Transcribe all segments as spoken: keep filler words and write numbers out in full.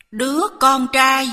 Đứa con trai.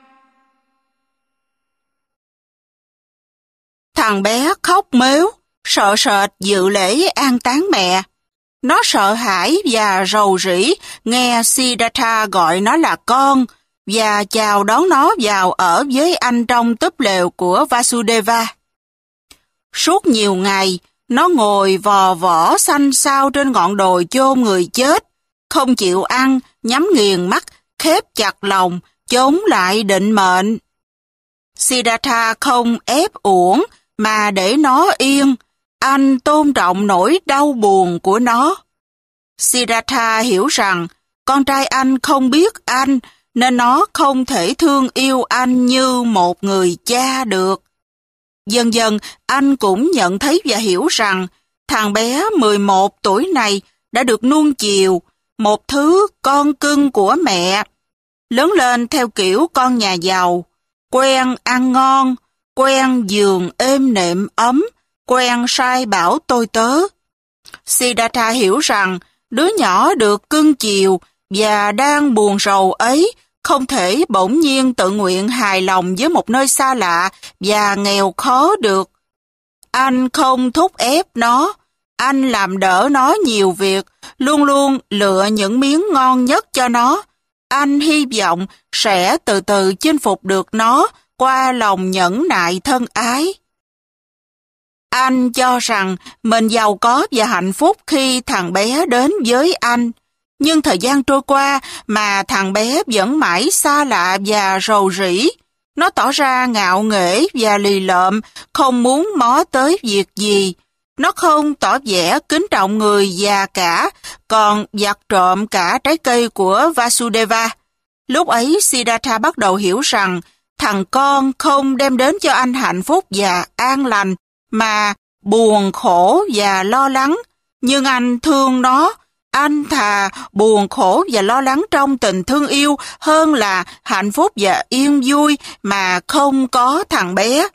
Thằng bé khóc mếu, sợ sệt dự lễ an táng mẹ. Nó sợ hãi và rầu rĩ nghe Siddhartha gọi nó là con và chào đón nó vào ở với anh trong túp lều của Vasudeva. Suốt nhiều ngày, nó ngồi vò võ xanh xao trên ngọn đồi chôn người chết, không chịu ăn, nhắm nghiền mắt, khép chặt lòng, chống lại định mệnh. Siddhartha không ép uổng mà để nó yên, anh tôn trọng nỗi đau buồn của nó. Siddhartha hiểu rằng con trai anh không biết anh nên nó không thể thương yêu anh như một người cha được. Dần dần anh cũng nhận thấy và hiểu rằng thằng bé mười một tuổi này đã được nuông chiều, một thứ con cưng của mẹ. Lớn lên theo kiểu con nhà giàu, quen ăn ngon, quen giường êm nệm ấm, quen sai bảo tôi tớ. Siddhartha hiểu rằng đứa nhỏ được cưng chiều và đang buồn rầu ấy không thể bỗng nhiên tự nguyện hài lòng với một nơi xa lạ và nghèo khó được. Anh không thúc ép nó, anh làm đỡ nó nhiều việc, luôn luôn lựa những miếng ngon nhất cho nó. Anh hy vọng sẽ từ từ chinh phục được nó qua lòng nhẫn nại thân ái. Anh cho rằng mình giàu có và hạnh phúc khi thằng bé đến với anh. Nhưng thời gian trôi qua mà thằng bé vẫn mãi xa lạ và rầu rĩ. Nó tỏ ra ngạo nghễ và lì lợm, không muốn mó tới việc gì. Nó không tỏ vẻ kính trọng người già cả, còn vặt trộm cả trái cây của Vasudeva. Lúc ấy Siddhartha bắt đầu hiểu rằng thằng con không đem đến cho anh hạnh phúc và an lành, mà buồn khổ và lo lắng. Nhưng anh thương nó, anh thà buồn khổ và lo lắng trong tình thương yêu hơn là hạnh phúc và yên vui mà không có thằng bé.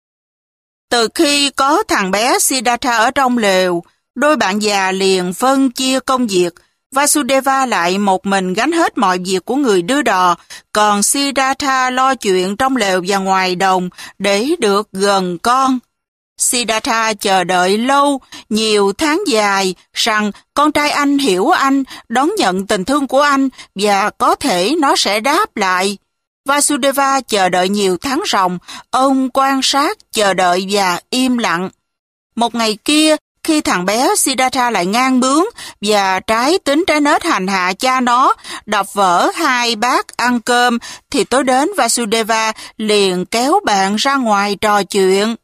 Từ khi có thằng bé Siddhartha ở trong lều, đôi bạn già liền phân chia công việc. Vasudeva lại một mình gánh hết mọi việc của người đưa đò, còn Siddhartha lo chuyện trong lều và ngoài đồng để được gần con. Siddhartha chờ đợi lâu, nhiều tháng dài, rằng con trai anh hiểu anh, đón nhận tình thương của anh và có thể nó sẽ đáp lại. Vasudeva chờ đợi nhiều tháng ròng, ông quan sát, chờ đợi và im lặng. Một ngày kia, khi thằng bé Siddhartha lại ngang bướng và trái tính trái nết hành hạ cha nó, đập vỡ hai bát ăn cơm, thì tối đến Vasudeva liền kéo bạn ra ngoài trò chuyện.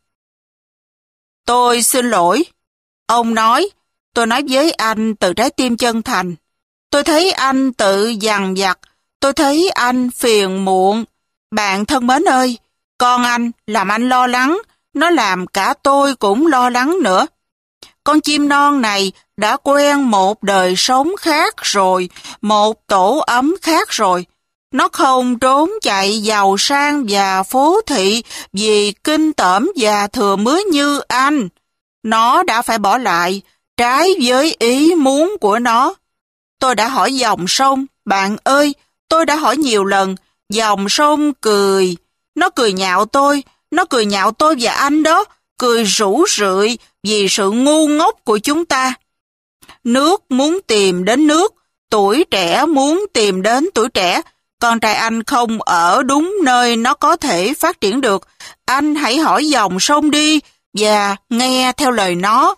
Tôi xin lỗi. Ông nói, tôi nói với anh từ trái tim chân thành. Tôi thấy anh tự dằn vặt, tôi thấy anh phiền muộn. Bạn thân mến ơi, con anh làm anh lo lắng, nó làm cả tôi cũng lo lắng nữa. Con chim non này đã quen một đời sống khác rồi, một tổ ấm khác rồi. Nó không trốn chạy giàu sang và phố thị vì kinh tởm và thừa mứa như anh. Nó đã phải bỏ lại, trái với ý muốn của nó. Tôi đã hỏi dòng sông, bạn ơi, tôi đã hỏi nhiều lần, dòng sông cười. Nó cười nhạo tôi, nó cười nhạo tôi và anh đó, cười rủ rượi vì sự ngu ngốc của chúng ta. Nước muốn tìm đến nước, tuổi trẻ muốn tìm đến tuổi trẻ. Con trai anh không ở đúng nơi nó có thể phát triển được. Anh hãy hỏi dòng sông đi và nghe theo lời nó.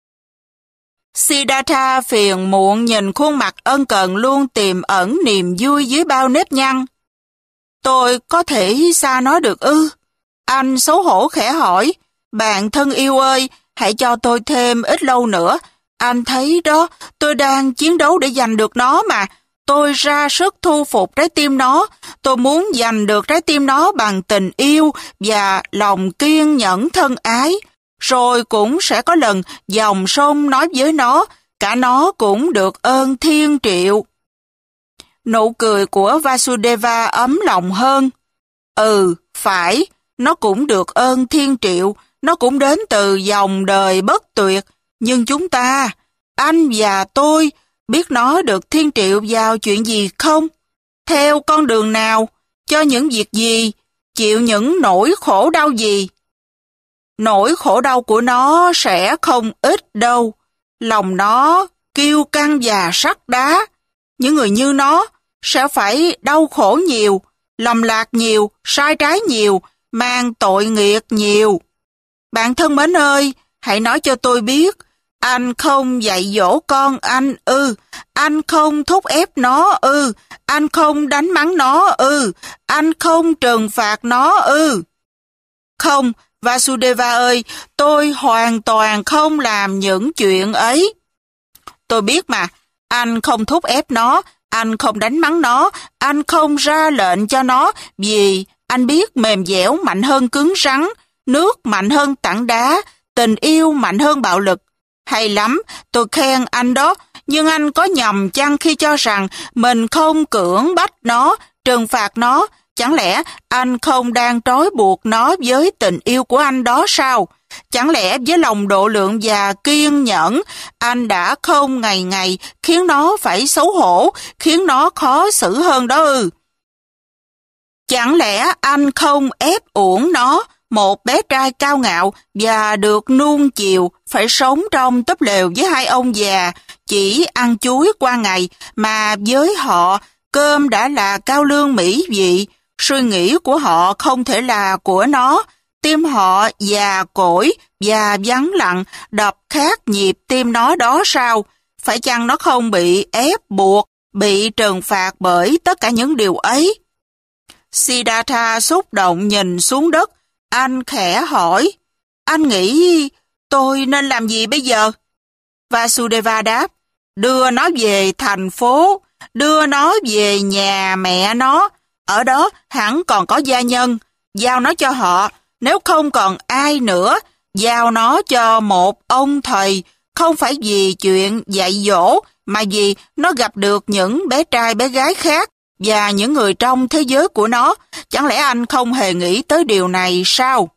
Siddhartha phiền muộn nhìn khuôn mặt ân cần luôn tiềm ẩn niềm vui dưới bao nếp nhăn. Tôi có thể xa nó được ư? Anh xấu hổ khẽ hỏi. Bạn thân yêu ơi, hãy cho tôi thêm ít lâu nữa. Anh thấy đó, tôi đang chiến đấu để giành được nó mà. Tôi ra sức thu phục trái tim nó. Tôi muốn giành được trái tim nó bằng tình yêu và lòng kiên nhẫn thân ái. Rồi cũng sẽ có lần dòng sông nói với nó, cả nó cũng được ơn thiên triệu. Nụ cười của Vasudeva ấm lòng hơn. Ừ, phải, nó cũng được ơn thiên triệu, nó cũng đến từ dòng đời bất tuyệt. Nhưng chúng ta, anh và tôi, biết nó được thiên triệu vào chuyện gì không? theo con đường nào, cho những việc gì, chịu những nỗi khổ đau gì. Nỗi khổ đau của nó sẽ không ít đâu. Lòng nó kiêu căng và sắt đá. Những người như nó sẽ phải đau khổ nhiều, lầm lạc nhiều, sai trái nhiều, mang tội nghiệt nhiều. Bạn thân mến ơi, hãy nói cho tôi biết, anh không dạy dỗ con anh ư, anh không thúc ép nó ư, anh không đánh mắng nó ư, anh không trừng phạt nó ư. Không, Vasudeva ơi, tôi hoàn toàn không làm những chuyện ấy. Tôi biết mà, anh không thúc ép nó, anh không đánh mắng nó, anh không ra lệnh cho nó, vì anh biết mềm dẻo mạnh hơn cứng rắn, nước mạnh hơn tảng đá, tình yêu mạnh hơn bạo lực. Hay lắm, tôi khen anh đó, nhưng anh có nhầm chăng khi cho rằng mình không cưỡng bách nó, trừng phạt nó? Chẳng lẽ anh không đang trói buộc nó với tình yêu của anh đó sao? Chẳng lẽ với lòng độ lượng và kiên nhẫn, anh đã không ngày ngày khiến nó phải xấu hổ, khiến nó khó xử hơn đó ư? Chẳng lẽ anh không ép uổng nó, một bé trai cao ngạo và được nuông chiều, phải sống trong túp lều với hai ông già, chỉ ăn chuối qua ngày, mà với họ cơm đã là cao lương mỹ vị, suy nghĩ của họ không thể là của nó, tim họ già cỗi và vắng lặng, đập khác nhịp tim nó đó sao? Phải chăng nó không bị ép buộc, bị trừng phạt bởi tất cả những điều ấy? Siddhartha xúc động nhìn xuống đất, anh khẽ hỏi, anh nghĩ tôi nên làm gì bây giờ? Vasudeva đáp, đưa nó về thành phố, đưa nó về nhà mẹ nó, ở đó hẳn còn có gia nhân, giao nó cho họ, nếu không còn ai nữa, giao nó cho một ông thầy, không phải vì chuyện dạy dỗ, mà vì nó gặp được những bé trai bé gái khác và những người trong thế giới của nó. Chẳng lẽ anh không hề nghĩ tới điều này sao?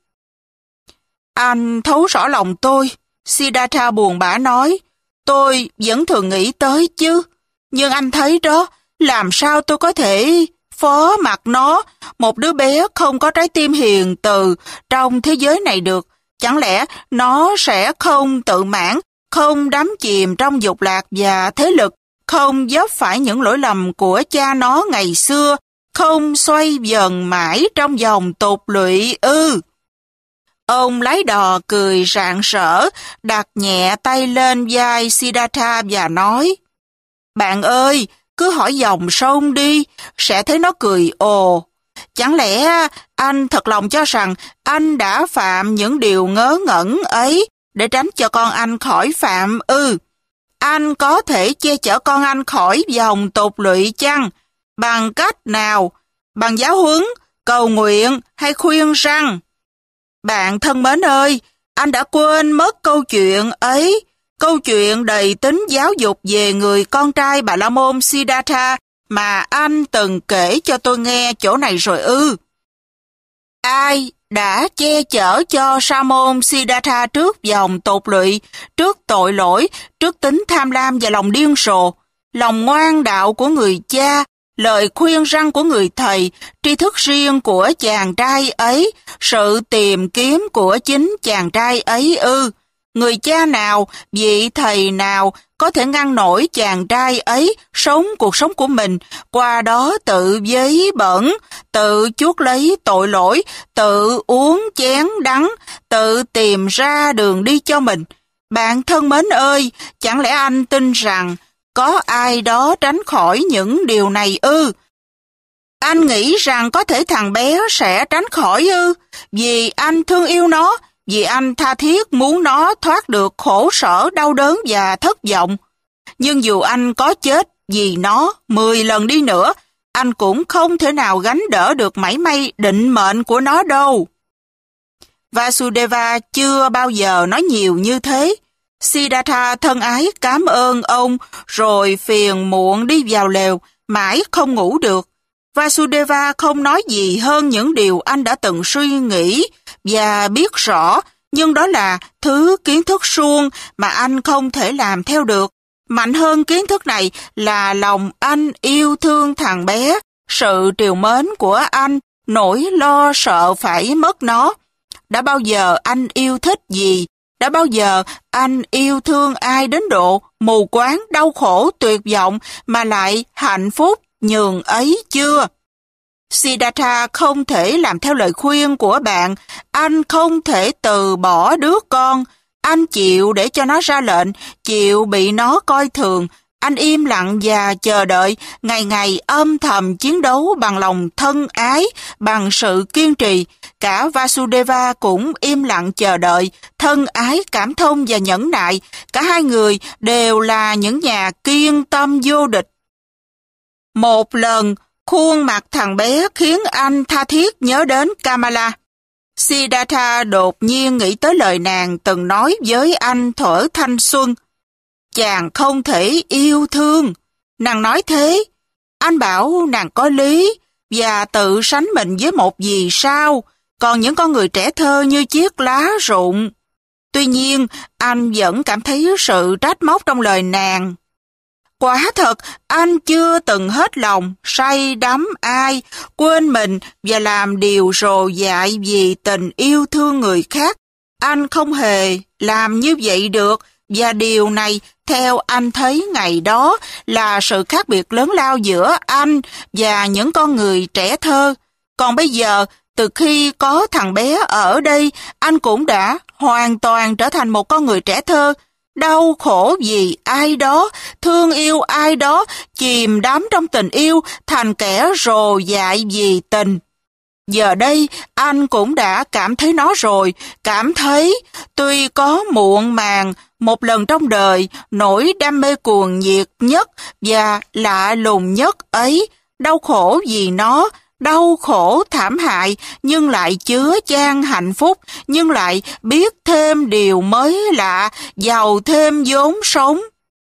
Anh thấu rõ lòng tôi, Siddhartha buồn bã nói, tôi vẫn thường nghĩ tới chứ, nhưng anh thấy đó, làm sao tôi có thể phó mặc nó, một đứa bé không có trái tim hiền từ trong thế giới này được. Chẳng lẽ nó sẽ không tự mãn, không đắm chìm trong dục lạc và thế lực, không vấp phải những lỗi lầm của cha nó ngày xưa, không xoay vần mãi trong vòng tục lụy ư? Ông lái đò cười rạng rỡ, đặt nhẹ tay lên vai Siddhartha và nói, bạn ơi, cứ hỏi dòng sông đi, sẽ thấy nó cười ồ. Chẳng lẽ anh thật lòng cho rằng anh đã phạm những điều ngớ ngẩn ấy để tránh cho con anh khỏi phạm ư? Anh có thể che chở con anh khỏi vòng tục lụy chăng? Bằng cách nào? Bằng giáo huấn, cầu nguyện hay khuyên răn? Bạn thân mến ơi, anh đã quên mất câu chuyện ấy, câu chuyện đầy tính giáo dục về người con trai Bà La Môn Siddhartha mà anh từng kể cho tôi nghe chỗ này rồi ư. Ai đã che chở cho Sa môn Siddhartha trước vòng tột lụy, trước tội lỗi, trước tính tham lam và lòng điên rồ, lòng ngoan đạo của người cha, lời khuyên răn của người thầy, tri thức riêng của chàng trai ấy, sự tìm kiếm của chính chàng trai ấy ư? Người cha nào, vị thầy nào có thể ngăn nổi chàng trai ấy sống cuộc sống của mình, qua đó tự vấy bẩn, tự chuốc lấy tội lỗi, tự uống chén đắng, tự tìm ra đường đi cho mình? Bạn thân mến ơi, chẳng lẽ anh tin rằng có ai đó tránh khỏi những điều này ư? Anh nghĩ rằng có thể thằng bé sẽ tránh khỏi ư? Vì anh thương yêu nó, vì anh tha thiết muốn nó thoát được khổ sở, đau đớn và thất vọng. Nhưng dù anh có chết vì nó mười lần đi nữa, anh cũng không thể nào gánh đỡ được mảy may định mệnh của nó đâu. Vasudeva chưa bao giờ nói nhiều như thế. Siddhartha thân ái cảm ơn ông, rồi phiền muộn đi vào lều, mãi không ngủ được. Vasudeva không nói gì hơn những điều anh đã từng suy nghĩ và biết rõ, nhưng đó là thứ kiến thức suông mà anh không thể làm theo được. Mạnh hơn kiến thức này là lòng anh yêu thương thằng bé, sự trìu mến của anh, nỗi lo sợ phải mất nó. Đã bao giờ anh yêu thích gì? Đã bao giờ anh yêu thương ai đến độ mù quáng, đau khổ, tuyệt vọng mà lại hạnh phúc nhường ấy chưa? Siddhartha không thể làm theo lời khuyên của bạn. Anh không thể từ bỏ đứa con. Anh chịu để cho nó ra lệnh, chịu bị nó coi thường. Anh im lặng và chờ đợi, ngày ngày âm thầm chiến đấu bằng lòng thân ái, bằng sự kiên trì. Cả Vasudeva cũng im lặng chờ đợi, thân ái, cảm thông và nhẫn nại. Cả hai người đều là những nhà kiên tâm vô địch. Một lần, khuôn mặt thằng bé khiến anh tha thiết nhớ đến Kamala. Siddhartha đột nhiên nghĩ tới lời nàng từng nói với anh thuở thanh xuân. Chàng không thể yêu thương. Nàng nói thế. Anh bảo nàng có lý và tự sánh mình với một vì sao, còn những con người trẻ thơ như chiếc lá rụng. Tuy nhiên, anh vẫn cảm thấy sự trách móc trong lời nàng. Quả thật, anh chưa từng hết lòng, say đắm ai, quên mình và làm điều rồ dại vì tình yêu thương người khác. Anh không hề làm như vậy được, và điều này, theo anh thấy ngày đó, là sự khác biệt lớn lao giữa anh và những con người trẻ thơ. Còn bây giờ, từ khi có thằng bé ở đây, anh cũng đã hoàn toàn trở thành một con người trẻ thơ, đau khổ vì ai đó, thương yêu ai đó, chìm đắm trong tình yêu, thành kẻ rồ dại vì tình. Giờ đây, anh cũng đã cảm thấy nó rồi, cảm thấy, tuy có muộn màng, một lần trong đời, nỗi đam mê cuồng nhiệt nhất và lạ lùng nhất ấy, đau khổ vì nó, đau khổ thảm hại, nhưng lại chứa chan hạnh phúc, nhưng lại biết thêm điều mới lạ, giàu thêm vốn sống.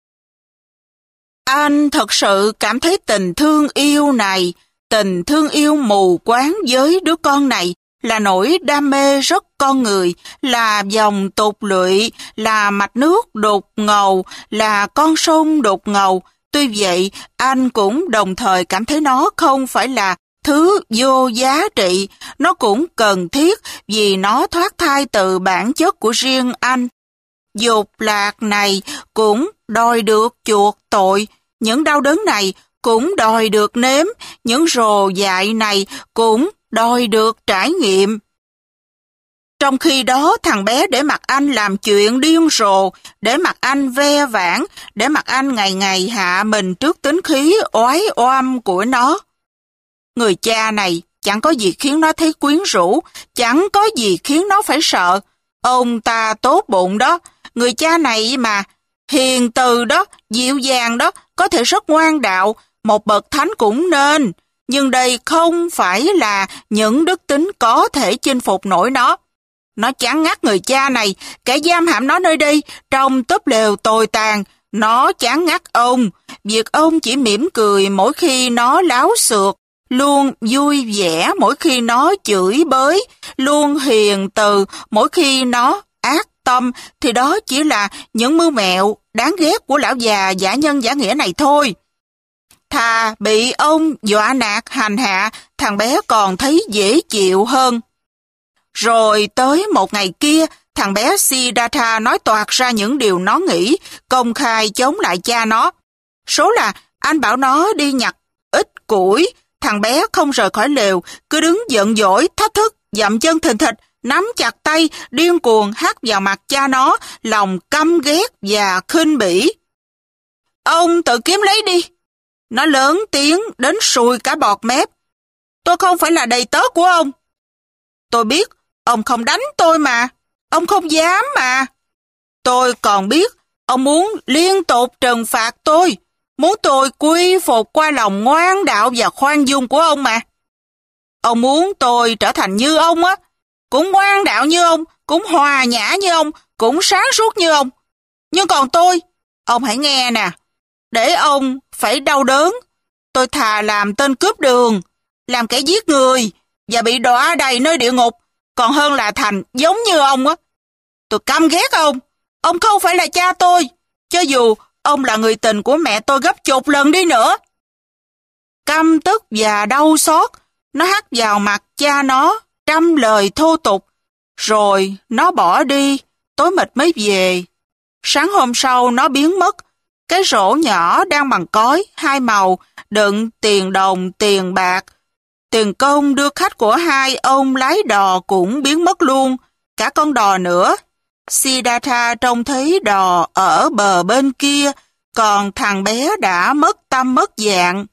Anh thật sự cảm thấy tình thương yêu này, tình thương yêu mù quáng với đứa con này, là nỗi đam mê rất con người, là dòng tục lụy, là mạch nước đục ngầu, là con sông đục ngầu. Tuy vậy, anh cũng đồng thời cảm thấy nó không phải là thứ vô giá trị, nó cũng cần thiết vì nó thoát thai từ bản chất của riêng anh. Dục lạc này cũng đòi được chuộc tội, những đau đớn này cũng đòi được nếm, những rồ dại này cũng đòi được trải nghiệm. Trong khi đó, thằng bé để mặc anh làm chuyện điên rồ, để mặc anh ve vãn, để mặc anh ngày ngày hạ mình trước tính khí oái oăm của nó. Người cha này chẳng có gì khiến nó thấy quyến rũ, chẳng có gì khiến nó phải sợ. Ông ta tốt bụng đó, người cha này mà, hiền từ đó, dịu dàng đó, có thể rất ngoan đạo, một bậc thánh cũng nên. Nhưng đây không phải là những đức tính có thể chinh phục nổi nó. Nó chán ngắt người cha này, kẻ giam hãm nó nơi đây, trong túp lều tồi tàn. Nó chán ngắt ông, việc ông chỉ mỉm cười mỗi khi nó láo xược, luôn vui vẻ mỗi khi nó chửi bới, luôn hiền từ mỗi khi nó ác tâm, thì đó chỉ là những mưu mẹo đáng ghét của lão già giả nhân giả nghĩa này thôi. Thà bị ông dọa nạt hành hạ, thằng bé còn thấy dễ chịu hơn. Rồi tới một ngày kia, thằng bé Siddhartha nói toạc ra những điều nó nghĩ, công khai chống lại cha nó. Số là anh bảo nó đi nhặt ít củi, thằng bé không rời khỏi lều, cứ đứng giận dỗi, thách thức, dậm chân thình thịch, nắm chặt tay, điên cuồng hắt vào mặt cha nó, lòng căm ghét và khinh bỉ. Ông tự kiếm lấy đi. Nó lớn tiếng đến sùi cả bọt mép. Tôi không phải là đầy tớ của ông. Tôi biết, ông không đánh tôi mà. Ông không dám mà. Tôi còn biết, ông muốn liên tục trừng phạt tôi, muốn tôi quy phục qua lòng ngoan đạo và khoan dung của ông mà. Ông muốn tôi trở thành như ông á, cũng ngoan đạo như ông, cũng hòa nhã như ông, cũng sáng suốt như ông. Nhưng còn tôi, ông hãy nghe nè, để ông phải đau đớn, tôi thà làm tên cướp đường, làm kẻ giết người và bị đọa đầy nơi địa ngục, còn hơn là thành giống như ông á. Tôi căm ghét ông, ông không phải là cha tôi, cho dù ông là người tình của mẹ tôi gấp chục lần đi nữa. Căm tức và đau xót, nó hắt vào mặt cha nó trăm lời thô tục. Rồi nó bỏ đi, tối mịt mới về. Sáng hôm sau nó biến mất. Cái rổ nhỏ đang bằng cói, hai màu, đựng tiền đồng, tiền bạc. Tiền công đưa khách của hai ông lái đò cũng biến mất luôn, cả con đò nữa. Siddhartha trông thấy đò ở bờ bên kia, còn thằng bé đã mất tâm mất dạng.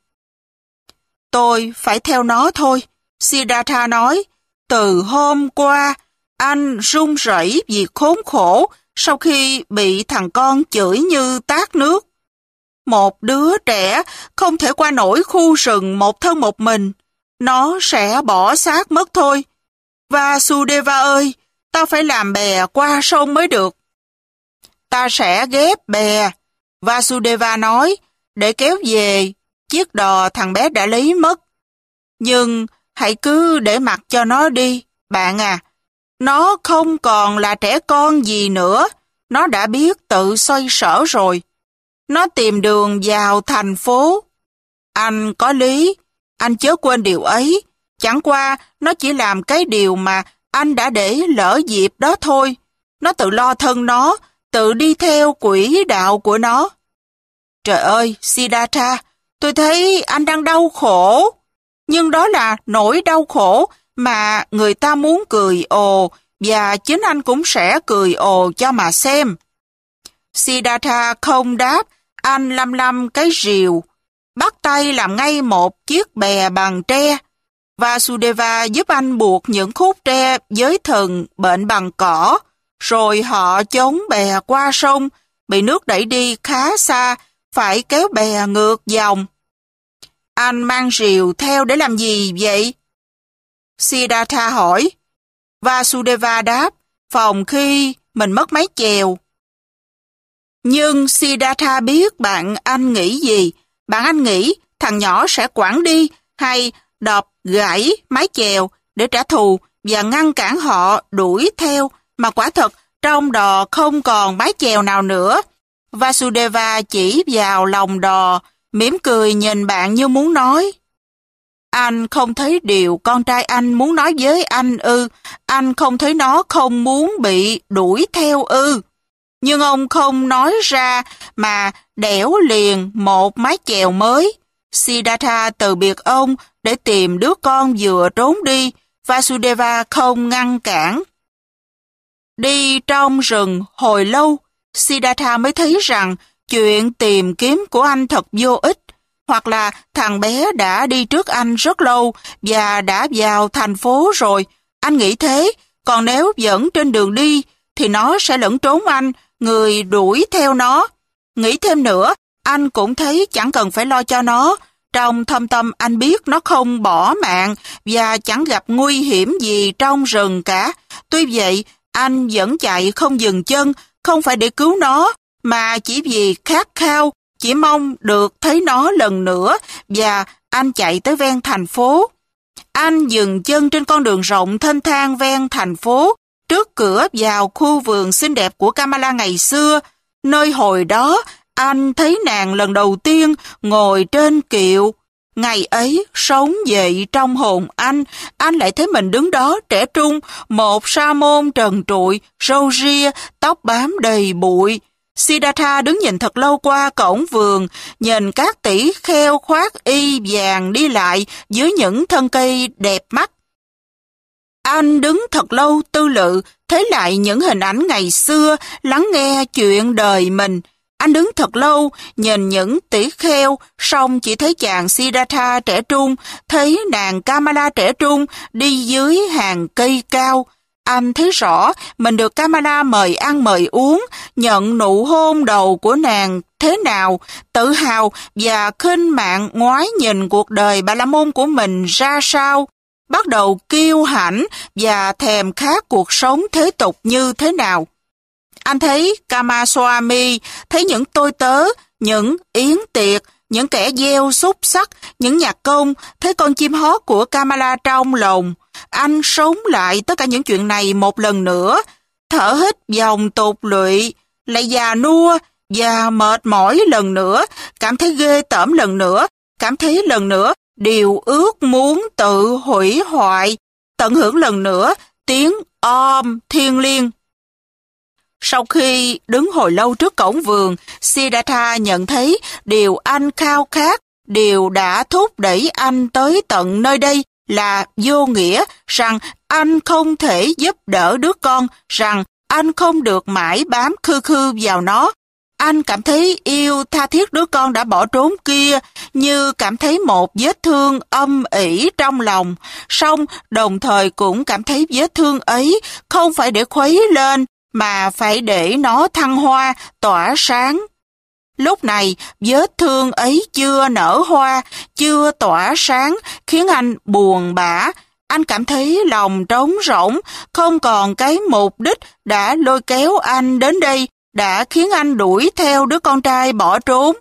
Tôi phải theo nó thôi, Siddhartha nói. Từ hôm qua, anh run rẩy vì khốn khổ sau khi bị thằng con chửi như tát nước. Một đứa trẻ không thể qua nổi khu rừng một thân một mình. Nó sẽ bỏ xác mất thôi. Vasudeva ơi, ta phải làm bè qua sông mới được. Ta sẽ ghép bè, Vasudeva nói, để kéo về chiếc đò thằng bé đã lấy mất. Nhưng hãy cứ để mặc cho nó đi, bạn à. Nó không còn là trẻ con gì nữa, nó đã biết tự xoay sở rồi. Nó tìm đường vào thành phố. Anh có lý, anh chớ quên điều ấy. Chẳng qua nó chỉ làm cái điều mà anh đã để lỡ dịp đó thôi. Nó tự lo thân nó, tự đi theo quỹ đạo của nó. Trời ơi, Siddhartha, tôi thấy anh đang đau khổ. Nhưng đó là nỗi đau khổ mà người ta muốn cười ồ, và chính anh cũng sẽ cười ồ cho mà xem. Siddhartha không đáp, anh lăm lăm cái rìu, bắt tay làm ngay một chiếc bè bằng tre. Vasudeva giúp anh buộc những khúc tre với thừng bệnh bằng cỏ, rồi họ chống bè qua sông, bị nước đẩy đi khá xa, phải kéo bè ngược dòng. Anh mang rìu theo để làm gì vậy? Siddhartha hỏi. Vasudeva đáp, phòng khi mình mất mái chèo. Nhưng Siddhartha biết bạn anh nghĩ gì. Bạn anh nghĩ thằng nhỏ sẽ quẳng đi hay đập gãy mái chèo để trả thù và ngăn cản họ đuổi theo, mà quả thật trong đò không còn mái chèo nào nữa. Vasudeva chỉ vào lòng đò, mỉm cười nhìn bạn như muốn nói. Anh không thấy điều con trai anh muốn nói với anh ư? Anh không thấy nó không muốn bị đuổi theo ư? Nhưng ông không nói ra mà đẽo liền một mái chèo mới. Siddhartha từ biệt ông để tìm đứa con vừa trốn đi. Vasudeva không ngăn cản. Đi trong rừng hồi lâu, Siddhartha mới thấy rằng chuyện tìm kiếm của anh thật vô ích, hoặc là thằng bé đã đi trước anh rất lâu và đã vào thành phố rồi. Anh nghĩ thế, còn nếu vẫn trên đường đi thì nó sẽ lẫn trốn anh, người đuổi theo nó. Nghĩ thêm nữa, anh cũng thấy chẳng cần phải lo cho nó. Trong thâm tâm anh biết nó không bỏ mạng và chẳng gặp nguy hiểm gì trong rừng cả. Tuy vậy, anh vẫn chạy không dừng chân, không phải để cứu nó, mà chỉ vì khát khao, chỉ mong được thấy nó lần nữa, và anh chạy tới ven thành phố. Anh dừng chân trên con đường rộng thênh thang ven thành phố, trước cửa vào khu vườn xinh đẹp của Kamala ngày xưa, nơi hồi đó anh thấy nàng lần đầu tiên ngồi trên kiệu. Ngày ấy, sống dậy trong hồn anh, anh lại thấy mình đứng đó trẻ trung, một sa môn trần trụi, râu ria, tóc bám đầy bụi. Siddhartha đứng nhìn thật lâu qua cổng vườn, nhìn các tỷ kheo khoác y vàng đi lại dưới những thân cây đẹp mắt. Anh đứng thật lâu tư lự, thấy lại những hình ảnh ngày xưa, lắng nghe chuyện đời mình. Anh đứng thật lâu, nhìn những tỷ kheo, xong chỉ thấy chàng Siddhartha trẻ trung, thấy nàng Kamala trẻ trung đi dưới hàng cây cao. Anh thấy rõ mình được Kamala mời ăn mời uống, nhận nụ hôn đầu của nàng thế nào, tự hào và khinh mạn ngoái nhìn cuộc đời bà la môn của mình ra sao, bắt đầu kiêu hãnh và thèm khát cuộc sống thế tục như thế nào. Anh thấy Kamaswami, thấy những tôi tớ, những yến tiệc, những kẻ gieo xúc sắc, những nhạc công, thấy con chim hót của Kamala trong lòng. Anh sống lại tất cả những chuyện này một lần nữa, thở hít dòng tục lụy, lại già nua và mệt mỏi lần nữa, cảm thấy ghê tởm lần nữa, cảm thấy lần nữa đều ước muốn tự hủy hoại, tận hưởng lần nữa tiếng om thiêng liêng. Sau khi đứng hồi lâu trước cổng vườn, Siddhartha nhận thấy điều anh khao khát, điều đã thúc đẩy anh tới tận nơi đây là vô nghĩa, rằng anh không thể giúp đỡ đứa con, rằng anh không được mãi bám khư khư vào nó. Anh cảm thấy yêu tha thiết đứa con đã bỏ trốn kia, như cảm thấy một vết thương âm ỉ trong lòng, song đồng thời cũng cảm thấy vết thương ấy không phải để khuấy lên, mà phải để nó thăng hoa, tỏa sáng. Lúc này, vết thương ấy chưa nở hoa, chưa tỏa sáng, khiến anh buồn bã. Anh cảm thấy lòng trống rỗng, không còn cái mục đích đã lôi kéo anh đến đây, đã khiến anh đuổi theo đứa con trai bỏ trốn.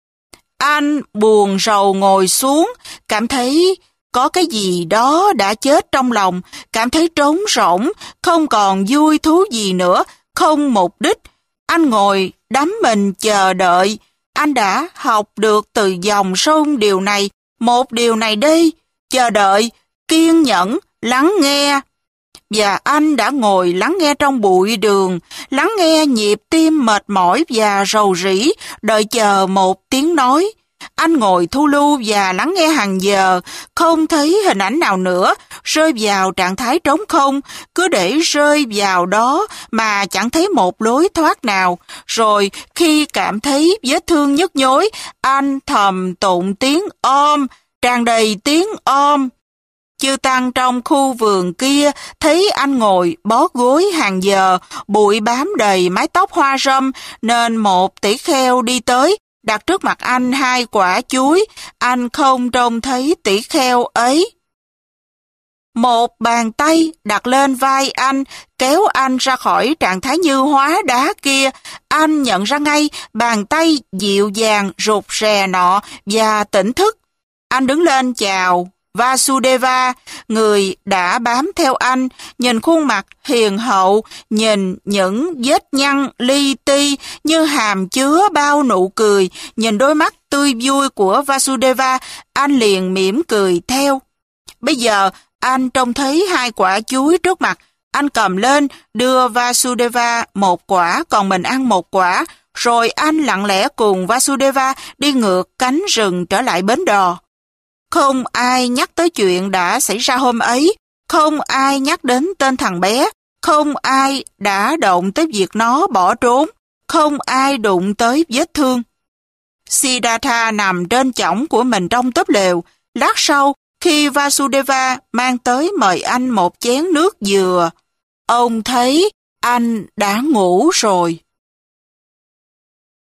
Anh buồn rầu ngồi xuống, cảm thấy có cái gì đó đã chết trong lòng, cảm thấy trống rỗng, không còn vui thú gì nữa, không mục đích. Anh ngồi đắm mình chờ đợi. Anh đã học được từ dòng sông điều này, một điều này đây, chờ đợi, kiên nhẫn, lắng nghe. Và anh đã ngồi lắng nghe trong bụi đường, lắng nghe nhịp tim mệt mỏi và rầu rĩ, đợi chờ một tiếng nói. Anh ngồi thu lưu và lắng nghe hàng giờ, không thấy hình ảnh nào nữa, rơi vào trạng thái trống không, cứ để rơi vào đó mà chẳng thấy một lối thoát nào. Rồi khi cảm thấy vết thương nhức nhối, anh thầm tụng tiếng om, tràn đầy tiếng om. Chư tăng trong khu vườn kia thấy anh ngồi bó gối hàng giờ, bụi bám đầy mái tóc hoa râm, nên một tỷ kheo đi tới, đặt trước mặt anh hai quả chuối. Anh không trông thấy tỷ kheo ấy. Một bàn tay đặt lên vai anh, kéo anh ra khỏi trạng thái như hóa đá kia. Anh nhận ra ngay bàn tay dịu dàng rụt rè nọ và tỉnh thức. Anh đứng lên chào Vasudeva, người đã bám theo anh, nhìn khuôn mặt hiền hậu, nhìn những vết nhăn li ti như hàm chứa bao nụ cười, nhìn đôi mắt tươi vui của Vasudeva, anh liền mỉm cười theo. Bây giờ, anh trông thấy hai quả chuối trước mặt, anh cầm lên, đưa Vasudeva một quả, còn mình ăn một quả, rồi anh lặng lẽ cùng Vasudeva đi ngược cánh rừng trở lại bến đò. Không ai nhắc tới chuyện đã xảy ra hôm ấy, không ai nhắc đến tên thằng bé, không ai đã động tới việc nó bỏ trốn, không ai đụng tới vết thương. Siddhartha nằm trên chõng của mình trong túp lều. Lát sau, khi Vasudeva mang tới mời anh một chén nước dừa, ông thấy anh đã ngủ rồi.